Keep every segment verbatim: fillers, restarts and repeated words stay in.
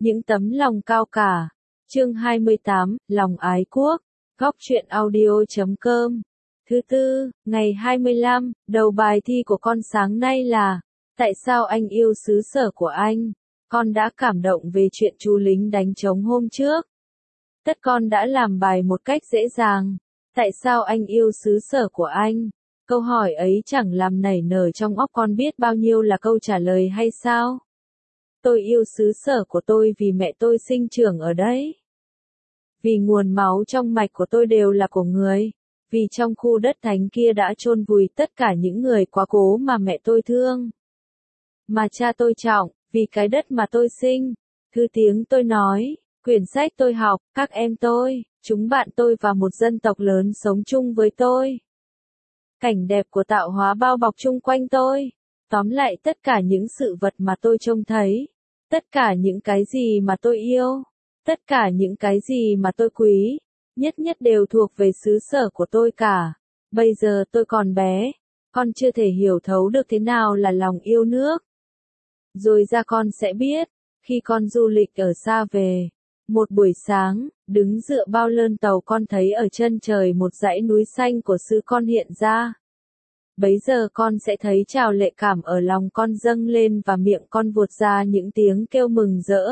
Những tấm lòng cao cả. Chương hai mươi tám, Lòng ái quốc. Góc truyện audio chấm com. Thứ tư, ngày hai mươi lăm, đầu bài thi của con sáng nay là: tại sao anh yêu xứ sở của anh? Con đã cảm động về chuyện chú lính đánh trống hôm trước. Tất con đã làm bài một cách dễ dàng. Tại sao anh yêu xứ sở của anh? Câu hỏi ấy chẳng làm nảy nở trong óc con biết bao nhiêu là câu trả lời hay sao? Tôi yêu xứ sở của tôi vì mẹ tôi sinh trưởng ở đấy. Vì nguồn máu trong mạch của tôi đều là của người. Vì trong khu đất thánh kia đã chôn vùi tất cả những người quá cố mà mẹ tôi thương. Mà cha tôi trọng, vì cái đất mà tôi sinh. Thứ tiếng tôi nói, quyển sách tôi học, các em tôi, chúng bạn tôi và một dân tộc lớn sống chung với tôi. Cảnh đẹp của tạo hóa bao bọc chung quanh tôi. Tóm lại tất cả những sự vật mà tôi trông thấy. Tất cả những cái gì mà tôi yêu. Tất cả những cái gì mà tôi quý. Nhất nhất đều thuộc về xứ sở của tôi cả. Bây giờ tôi còn bé. Con chưa thể hiểu thấu được thế nào là lòng yêu nước. Rồi ra con sẽ biết. Khi con du lịch ở xa về. Một buổi sáng, đứng dựa bao lơn tàu con thấy ở chân trời một dãy núi xanh của xứ con hiện ra. Bấy giờ con sẽ thấy trào lệ cảm ở lòng con dâng lên và miệng con vuột ra những tiếng kêu mừng rỡ.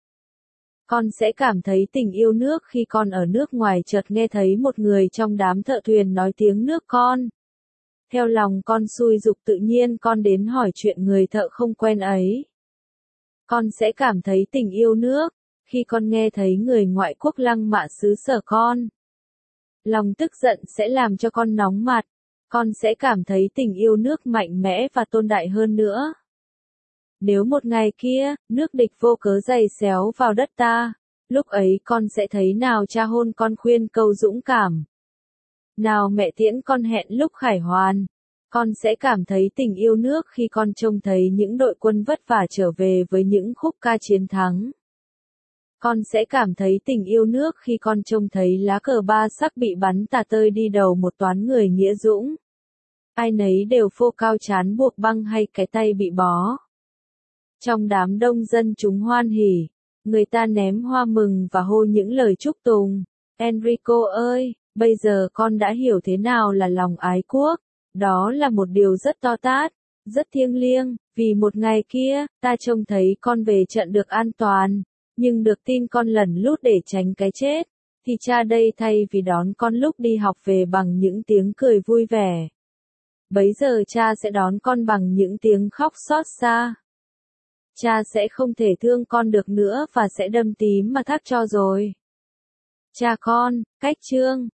Con sẽ cảm thấy tình yêu nước khi con ở nước ngoài chợt nghe thấy một người trong đám thợ thuyền nói tiếng nước con. Theo lòng con xui dục tự nhiên con đến hỏi chuyện người thợ không quen ấy. Con sẽ cảm thấy tình yêu nước khi con nghe thấy người ngoại quốc lăng mạ xứ sở con. Lòng tức giận sẽ làm cho con nóng mặt. Con sẽ cảm thấy tình yêu nước mạnh mẽ và tôn đại hơn nữa. Nếu một ngày kia, nước địch vô cớ giày xéo vào đất ta, lúc ấy con sẽ thấy nào cha hôn con khuyên câu dũng cảm. Nào mẹ tiễn con hẹn lúc khải hoàn. Con sẽ cảm thấy tình yêu nước khi con trông thấy những đội quân vất vả trở về với những khúc ca chiến thắng. Con sẽ cảm thấy tình yêu nước khi con trông thấy lá cờ ba sắc bị bắn tả tơi đi đầu một toán người nghĩa dũng. Ai nấy đều phô cao trán buộc băng hay cái tay bị bó. Trong đám đông dân chúng hoan hỉ, người ta ném hoa mừng và hô những lời chúc tùng. Enrico ơi, bây giờ con đã hiểu thế nào là lòng ái quốc. Đó là một điều rất to tát, rất thiêng liêng, vì một ngày kia, ta trông thấy con về trận được an toàn, nhưng được tin con lẩn lút để tránh cái chết, thì cha đây thay vì đón con lúc đi học về bằng những tiếng cười vui vẻ. Bấy giờ cha sẽ đón con bằng những tiếng khóc xót xa. Cha sẽ không thể thương con được nữa và sẽ đâm tím mà thác cho rồi. Cha con, cách chương.